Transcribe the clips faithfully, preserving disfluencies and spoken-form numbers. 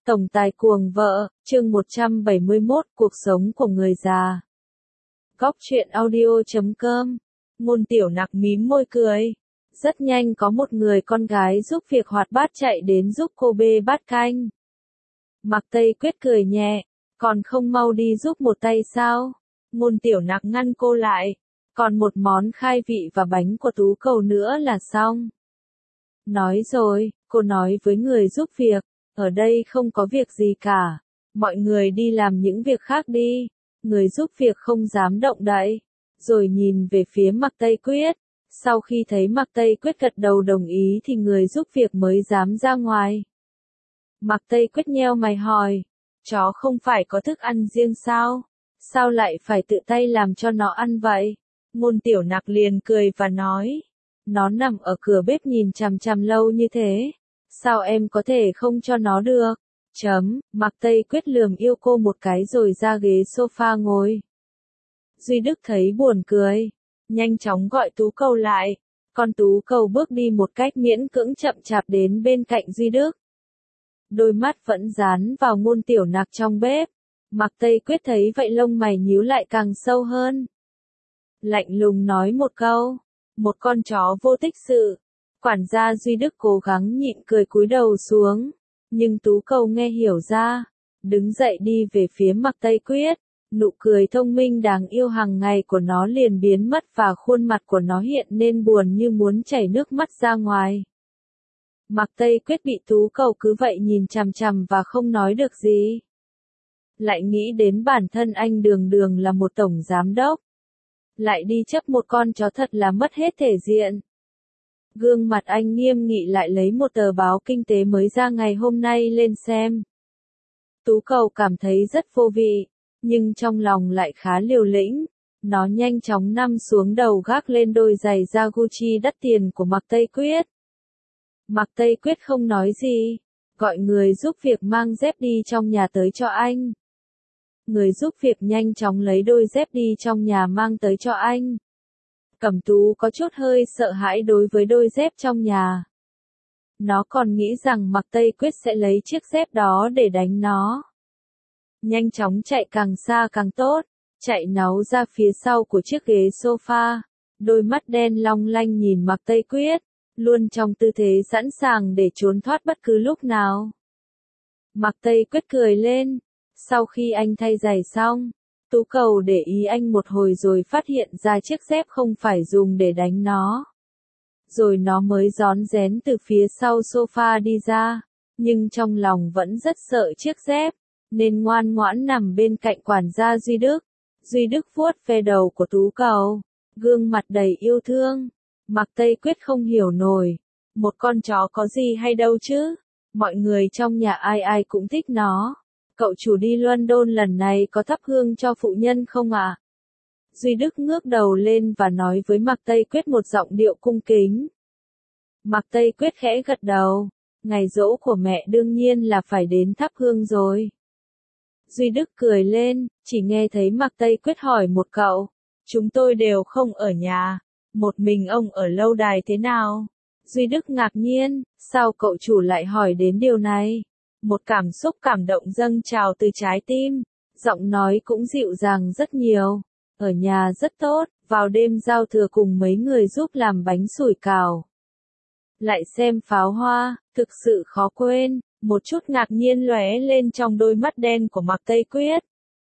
Tổng tài cuồng vợ, chương một trăm bảy mươi mốt, cuộc sống của người già. Góc truyện audio chấm com. Ngôn Tiểu Nặc mím môi cười. Rất nhanh có một người con gái giúp việc hoạt bát chạy đến giúp cô bê bát canh. Mạc Tây Quyết cười nhẹ, còn không mau đi giúp một tay sao? Ngôn Tiểu Nặc ngăn cô lại, còn một món khai vị và bánh của Tú Cầu nữa là xong. Nói rồi, cô nói với người giúp việc. Ở đây không có việc gì cả, mọi người đi làm những việc khác đi. Người giúp việc không dám động đậy, rồi nhìn về phía Mạc Tây Quyết. Sau khi thấy Mạc Tây Quyết gật đầu đồng ý thì người giúp việc mới dám ra ngoài. Mạc Tây Quyết nheo mày hỏi, chó không phải có thức ăn riêng sao? Sao lại phải tự tay làm cho nó ăn vậy? Ngôn Tiểu Nặc liền cười và nói, nó nằm ở cửa bếp nhìn chằm chằm lâu như thế. Sao em có thể không cho nó được? Chấm, Mạc Tây Quyết lườm yêu cô một cái rồi ra ghế sofa ngồi. Duy Đức thấy buồn cười, nhanh chóng gọi Tú Cầu lại. Con Tú Cầu bước đi một cách miễn cưỡng chậm chạp đến bên cạnh Duy Đức. Đôi mắt vẫn dán vào Ngôn Tiểu Nặc trong bếp. Mạc Tây Quyết thấy vậy lông mày nhíu lại càng sâu hơn. Lạnh lùng nói một câu, một con chó vô tích sự. Quản gia Duy Đức cố gắng nhịn cười cúi đầu xuống, nhưng Tú Cầu nghe hiểu ra, đứng dậy đi về phía Mạc Tây Quyết, nụ cười thông minh đáng yêu hàng ngày của nó liền biến mất và khuôn mặt của nó hiện nên buồn như muốn chảy nước mắt ra ngoài. Mạc Tây Quyết bị Tú Cầu cứ vậy nhìn chằm chằm và không nói được gì. Lại nghĩ đến bản thân anh đường đường là một tổng giám đốc, lại đi chấp một con chó thật là mất hết thể diện. Gương mặt anh nghiêm nghị lại lấy một tờ báo kinh tế mới ra ngày hôm nay lên xem. Tú Cầu cảm thấy rất vô vị, nhưng trong lòng lại khá liều lĩnh. Nó nhanh chóng nằm xuống đầu gác lên đôi giày da Gucci đắt tiền của Mạc Tây Quyết. Mạc Tây Quyết không nói gì, gọi người giúp việc mang dép đi trong nhà tới cho anh. Người giúp việc nhanh chóng lấy đôi dép đi trong nhà mang tới cho anh. Cẩm Tú có chút hơi sợ hãi đối với đôi dép trong nhà. Nó còn nghĩ rằng Mạc Tây Quyết sẽ lấy chiếc dép đó để đánh nó. Nhanh chóng chạy càng xa càng tốt, chạy náu ra phía sau của chiếc ghế sofa, đôi mắt đen long lanh nhìn Mạc Tây Quyết, luôn trong tư thế sẵn sàng để trốn thoát bất cứ lúc nào. Mạc Tây Quyết cười lên, sau khi anh thay giày xong, Tú Cầu để ý anh một hồi rồi phát hiện ra chiếc dép không phải dùng để đánh nó. Rồi nó mới rón rén từ phía sau sofa đi ra, nhưng trong lòng vẫn rất sợ chiếc dép, nên ngoan ngoãn nằm bên cạnh quản gia Duy Đức. Duy Đức vuốt ve đầu của Tú Cầu, gương mặt đầy yêu thương. Mạc Tây Quyết không hiểu nổi, một con chó có gì hay đâu chứ, mọi người trong nhà ai ai cũng thích nó. Cậu chủ đi London lần này có thắp hương cho phụ nhân không ạ? À? Duy Đức ngước đầu lên và nói với Mạc Tây Quyết một giọng điệu cung kính. Mạc Tây Quyết khẽ gật đầu, ngày giỗ của mẹ đương nhiên là phải đến thắp hương rồi. Duy Đức cười lên, chỉ nghe thấy Mạc Tây Quyết hỏi một cậu, chúng tôi đều không ở nhà, một mình ông ở lâu đài thế nào? Duy Đức ngạc nhiên, sao cậu chủ lại hỏi đến điều này? Một cảm xúc cảm động dâng trào từ trái tim, giọng nói cũng dịu dàng rất nhiều. Ở nhà rất tốt, vào đêm giao thừa cùng mấy người giúp làm bánh sủi cảo. Lại xem pháo hoa, thực sự khó quên, một chút ngạc nhiên lóe lên trong đôi mắt đen của Mạc Tây Quyết.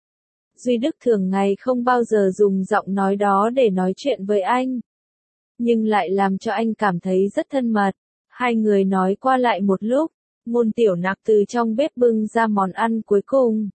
Duy Đức thường ngày không bao giờ dùng giọng nói đó để nói chuyện với anh, nhưng lại làm cho anh cảm thấy rất thân mật. Hai người nói qua lại một lúc. Ngôn Tiểu Nặc từ trong bếp bưng ra món ăn cuối cùng.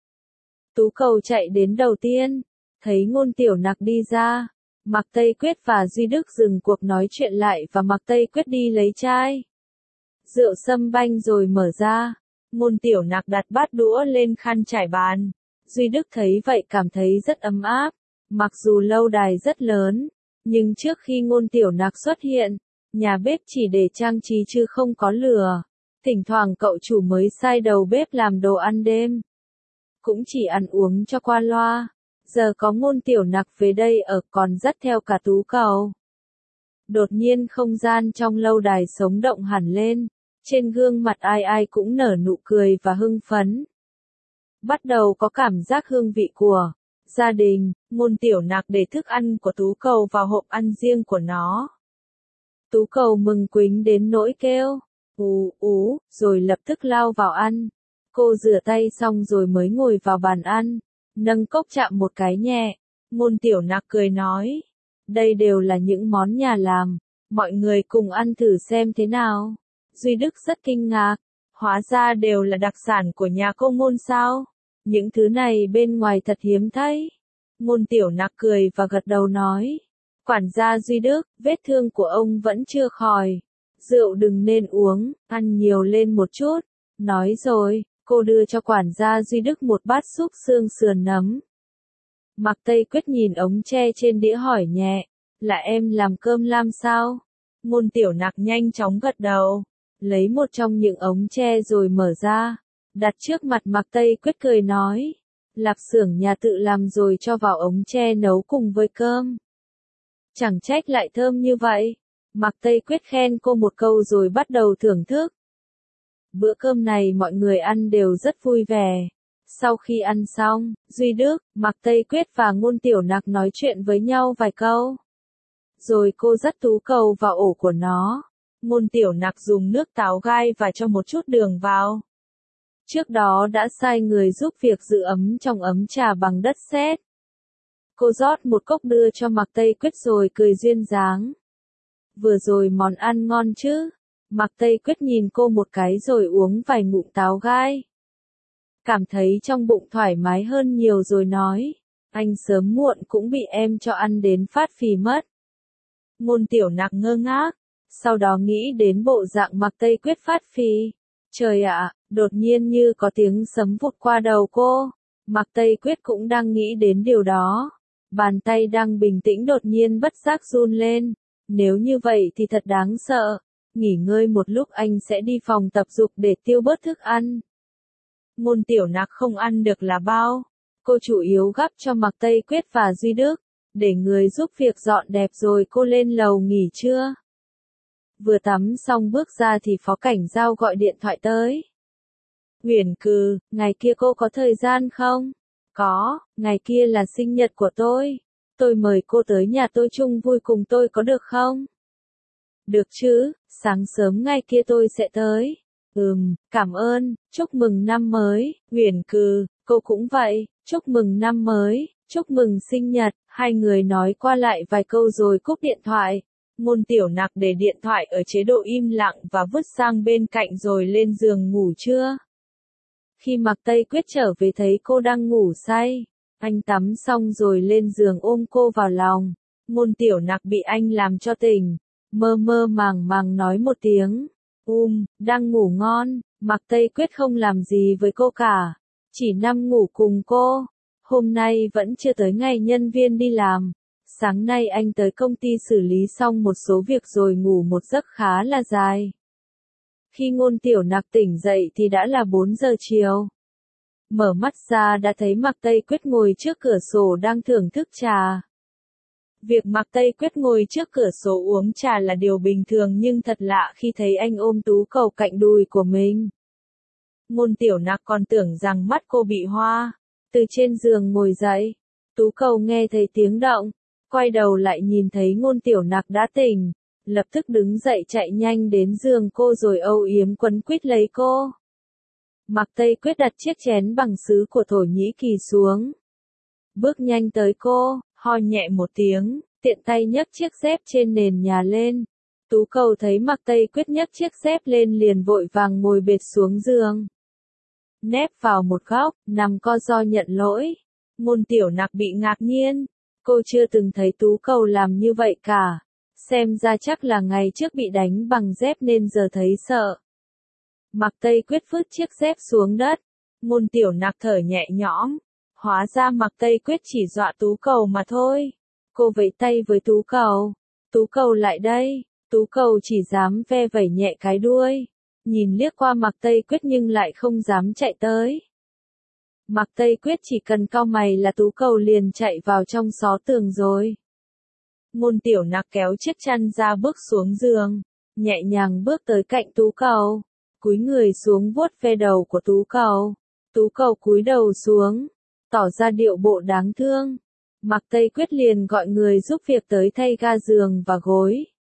Tú Cầu chạy đến đầu tiên, thấy Ngôn Tiểu Nặc đi ra, Mạc Tây Quyết và Duy Đức dừng cuộc nói chuyện lại và Mạc Tây Quyết đi lấy chai rượu sâm banh rồi mở ra. Ngôn Tiểu Nặc đặt bát đũa lên khăn trải bàn. Duy Đức thấy vậy cảm thấy rất ấm áp. Mặc dù lâu đài rất lớn, nhưng trước khi Ngôn Tiểu Nặc xuất hiện, nhà bếp chỉ để trang trí chứ không có lửa. Thỉnh thoảng cậu chủ mới sai đầu bếp làm đồ ăn đêm, cũng chỉ ăn uống cho qua loa. Giờ có Ngôn Tiểu Nặc về đây ở còn dắt theo cả Tú Cầu. Đột nhiên không gian trong lâu đài sống động hẳn lên, Trên gương mặt ai ai cũng nở nụ cười và hưng phấn. Bắt đầu có cảm giác hương vị của gia đình, Ngôn Tiểu Nặc để thức ăn của Tú Cầu vào hộp ăn riêng của nó. Tú Cầu mừng quính đến nỗi kêu, ú ú, rồi lập tức lao vào ăn. Cô rửa tay xong rồi mới ngồi vào bàn ăn, nâng cốc chạm một cái nhẹ. Ngôn Tiểu Nặc cười nói, đây đều là những món nhà làm, mọi người cùng ăn thử xem thế nào. Duy Đức rất kinh ngạc, hóa ra đều là đặc sản của nhà cô Ngôn sao? Những thứ này bên ngoài thật hiếm thấy. Ngôn Tiểu Nặc cười và gật đầu nói, quản gia Duy Đức, vết thương của ông vẫn chưa khỏi. Rượu đừng nên uống, ăn nhiều lên một chút. Nói rồi, cô đưa cho quản gia Duy Đức một bát súp xương sườn nấm. Mạc Tây Quyết nhìn ống tre trên đĩa hỏi nhẹ, là em làm cơm lam sao? Ngôn Tiểu Nặc nhanh chóng gật đầu, lấy một trong những ống tre rồi mở ra, đặt trước mặt Mạc Tây Quyết cười nói, lạp xưởng nhà tự làm rồi cho vào ống tre nấu cùng với cơm. Chẳng trách lại thơm như vậy. Mạc Tây Quyết khen cô một câu rồi bắt đầu thưởng thức. Bữa cơm này mọi người ăn đều rất vui vẻ. Sau khi ăn xong, Duy Đức, Mạc Tây Quyết và Ngôn Tiểu Nặc nói chuyện với nhau vài câu. Rồi cô dắt Tú Cầu vào ổ của nó. Ngôn Tiểu Nặc dùng nước táo gai và cho một chút đường vào. Trước đó đã sai người giúp việc giữ ấm trong ấm trà bằng đất sét. Cô rót một cốc đưa cho Mạc Tây Quyết rồi cười duyên dáng. Vừa rồi món ăn ngon chứ? Mạc Tây Quyết nhìn cô một cái rồi uống vài ngụm táo gai. Cảm thấy trong bụng thoải mái hơn nhiều rồi nói, anh sớm muộn cũng bị em cho ăn đến phát phì mất. Ngôn Tiểu Nặc ngơ ngác, sau đó nghĩ đến bộ dạng Mạc Tây Quyết phát phì. Trời ạ, đột nhiên như có tiếng sấm vụt qua đầu cô. Mạc Tây Quyết cũng đang nghĩ đến điều đó. Bàn tay đang bình tĩnh đột nhiên bất giác run lên. Nếu như vậy thì thật đáng sợ. Nghỉ ngơi một lúc anh sẽ đi phòng tập dục để tiêu bớt thức ăn. Ngôn Tiểu Nặc không ăn được là bao. Cô chủ yếu gắp cho Mạc Tây Quyết và Duy Đức, để người giúp việc dọn dẹp rồi cô lên lầu nghỉ trưa. Vừa tắm xong bước ra thì Phó Cảnh Giao gọi điện thoại tới. Uyển Cừ, ngày kia cô có thời gian không? Có, ngày kia là sinh nhật của tôi. Tôi mời cô tới nhà tôi chung vui cùng tôi có được không? Được chứ, sáng sớm ngày kia tôi sẽ tới. Ừm, cảm ơn, chúc mừng năm mới. Uyển Cừ, cô cũng vậy, chúc mừng năm mới, chúc mừng sinh nhật. Hai người nói qua lại vài câu rồi cúp điện thoại. Ngôn Tiểu Nặc để điện thoại ở chế độ im lặng và vứt sang bên cạnh rồi lên giường ngủ trưa. Khi Mạc Tây Quyết trở về thấy cô đang ngủ say, anh tắm xong rồi lên giường ôm cô vào lòng. Ngôn Tiểu Nặc bị anh làm cho tỉnh, mơ mơ màng màng nói một tiếng, um, đang ngủ ngon. Mạc Tây Quyết không làm gì với cô cả, chỉ nằm ngủ cùng cô. Hôm nay vẫn chưa tới ngày nhân viên đi làm. Sáng nay anh tới công ty xử lý xong một số việc rồi ngủ một giấc khá là dài. Khi Ngôn Tiểu Nặc tỉnh dậy thì đã là bốn giờ chiều. Mở mắt ra đã thấy Mạc Tây Quyết ngồi trước cửa sổ đang thưởng thức trà. Việc Mạc Tây Quyết ngồi trước cửa sổ uống trà là điều bình thường nhưng thật lạ khi thấy anh ôm Tú Cầu cạnh đùi của mình. Ngôn Tiểu Nặc còn tưởng rằng mắt cô bị hoa. Từ trên giường ngồi dậy, Tú Cầu nghe thấy tiếng động, quay đầu lại nhìn thấy Ngôn Tiểu Nặc đã tỉnh, lập tức đứng dậy chạy nhanh đến giường cô rồi âu yếm quấn quýt lấy cô. Mạc Tây Quyết đặt chiếc chén bằng sứ của Thổ Nhĩ Kỳ xuống. Bước nhanh tới cô, ho nhẹ một tiếng, tiện tay nhấc chiếc dép trên nền nhà lên. Tú Cầu thấy Mạc Tây Quyết nhấc chiếc dép lên liền vội vàng ngồi bệt xuống giường. Nép vào một góc, nằm co ro nhận lỗi. Ngôn Tiểu Nặc bị ngạc nhiên. Cô chưa từng thấy Tú Cầu làm như vậy cả. Xem ra chắc là ngày trước bị đánh bằng dép nên giờ thấy sợ. Mạc Tây Quyết vứt chiếc dép xuống đất. Ngôn Tiểu Nặc thở nhẹ nhõm. Hóa ra Mạc Tây Quyết chỉ dọa Tú Cầu mà thôi. Cô vẫy tay với Tú Cầu. Tú Cầu lại đây. Tú Cầu chỉ dám ve vẩy nhẹ cái đuôi. Nhìn liếc qua Mạc Tây Quyết nhưng lại không dám chạy tới. Mạc Tây Quyết chỉ cần cau mày là Tú Cầu liền chạy vào trong xó tường rồi. Ngôn Tiểu Nặc kéo chiếc chăn ra bước xuống giường, nhẹ nhàng bước tới cạnh Tú Cầu. cúi người xuống vuốt ve đầu của Tú Cầu. Tú Cầu cúi đầu xuống, tỏ ra điệu bộ đáng thương. Mạc Tây Quyết liền gọi người giúp việc tới thay ga giường và gối.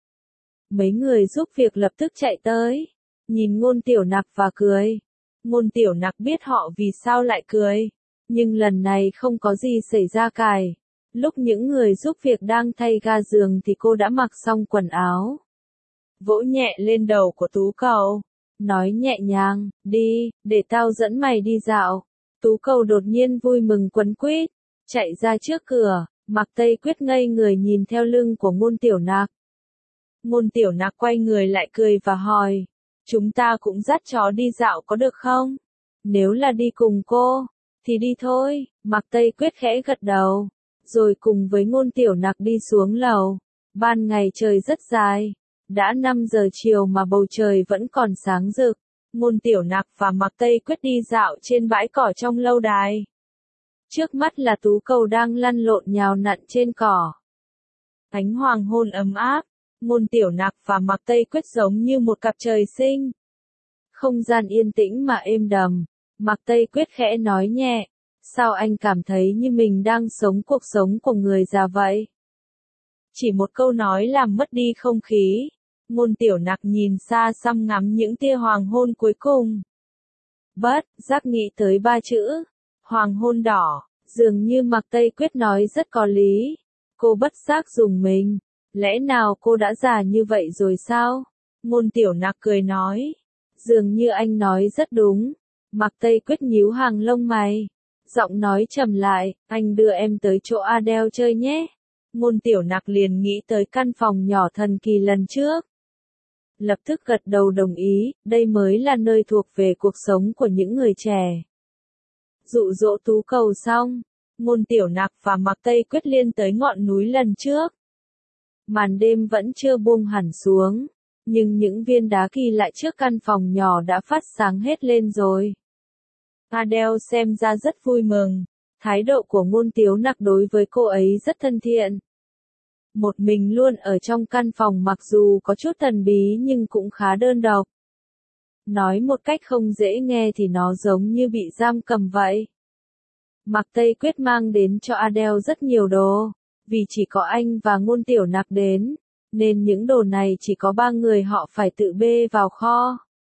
Mấy người giúp việc lập tức chạy tới, nhìn Ngôn Tiểu Nặc và cười. Ngôn Tiểu Nặc biết họ vì sao lại cười, nhưng lần này không có gì xảy ra cài. Lúc những người giúp việc đang thay ga giường thì cô đã mặc xong quần áo. Vỗ nhẹ lên đầu của Tú Cầu, nói nhẹ nhàng, đi, để tao dẫn mày đi dạo. Tú Cầu đột nhiên vui mừng quấn quýt, chạy ra trước cửa. Mạc Tây Quyết ngây người nhìn theo lưng của Ngôn Tiểu Nặc. Ngôn Tiểu Nặc quay người lại cười và hỏi, chúng ta cũng dắt chó đi dạo có được không? Nếu là đi cùng cô, thì đi thôi. Mạc Tây Quyết khẽ gật đầu, rồi cùng với Ngôn Tiểu Nặc đi xuống lầu. Ban ngày trời rất dài, đã năm giờ chiều mà bầu trời vẫn còn sáng rực. Ngôn Tiểu Nặc và Mạc Tây Quyết đi dạo trên bãi cỏ trong lâu đài. Trước mắt là Tú Cầu đang lăn lộn nhào nặn trên cỏ. Ánh hoàng hôn ấm áp, Ngôn Tiểu Nặc và Mạc Tây Quyết giống như một cặp trời sinh. Không gian yên tĩnh mà êm đầm. Mạc Tây Quyết khẽ nói nhẹ, sao anh cảm thấy như mình đang sống cuộc sống của người già vậy? Chỉ một câu nói làm mất đi không khí. Ngôn Tiểu Nặc nhìn xa xăm ngắm những tia hoàng hôn cuối cùng. Bất giác nghĩ tới ba chữ, hoàng hôn đỏ, dường như Mạc Tây Quyết nói rất có lý. Cô bất giác rùng mình, lẽ nào cô đã già như vậy rồi sao? Ngôn Tiểu Nặc cười nói, dường như anh nói rất đúng. Mạc Tây Quyết nhíu hàng lông mày, giọng nói trầm lại, anh đưa em tới chỗ Adele chơi nhé. Ngôn Tiểu Nặc liền nghĩ tới căn phòng nhỏ thần kỳ lần trước. Lập tức gật đầu đồng ý, đây mới là nơi thuộc về cuộc sống của những người trẻ. Dụ dỗ Tú Cầu xong, Ngôn Tiểu Nặc và Mạc Tây Quyết liên tới ngọn núi lần trước. Màn đêm vẫn chưa buông hẳn xuống, nhưng những viên đá kỳ lạ trước căn phòng nhỏ đã phát sáng hết lên rồi. Adele xem ra rất vui mừng, thái độ của Ngôn Tiểu Nặc đối với cô ấy rất thân thiện. Một mình luôn ở trong căn phòng mặc dù có chút thần bí nhưng cũng khá đơn độc. Nói một cách không dễ nghe thì nó giống như bị giam cầm vậy. Mạc Tây Quyết mang đến cho Adele rất nhiều đồ, vì chỉ có anh và Ngôn Tiểu Nặc đến, nên những đồ này chỉ có ba người họ phải tự bê vào kho.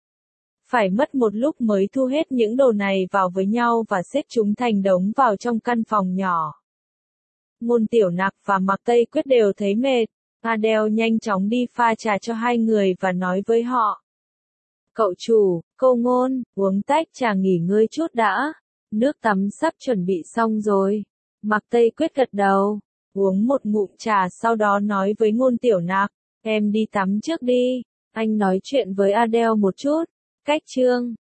Phải mất một lúc mới thu hết những đồ này vào với nhau và xếp chúng thành đống vào trong căn phòng nhỏ. Ngôn Tiểu Nặc và Mạc Tây Quyết đều thấy mệt. Adele nhanh chóng đi pha trà cho hai người và nói với họ. Cậu chủ, cô Ngôn, uống tách trà nghỉ ngơi chút đã. Nước tắm sắp chuẩn bị xong rồi. Mạc Tây Quyết gật đầu, uống một ngụm trà sau đó nói với Ngôn Tiểu Nặc, em đi tắm trước đi. Anh nói chuyện với Adele một chút. Cách chương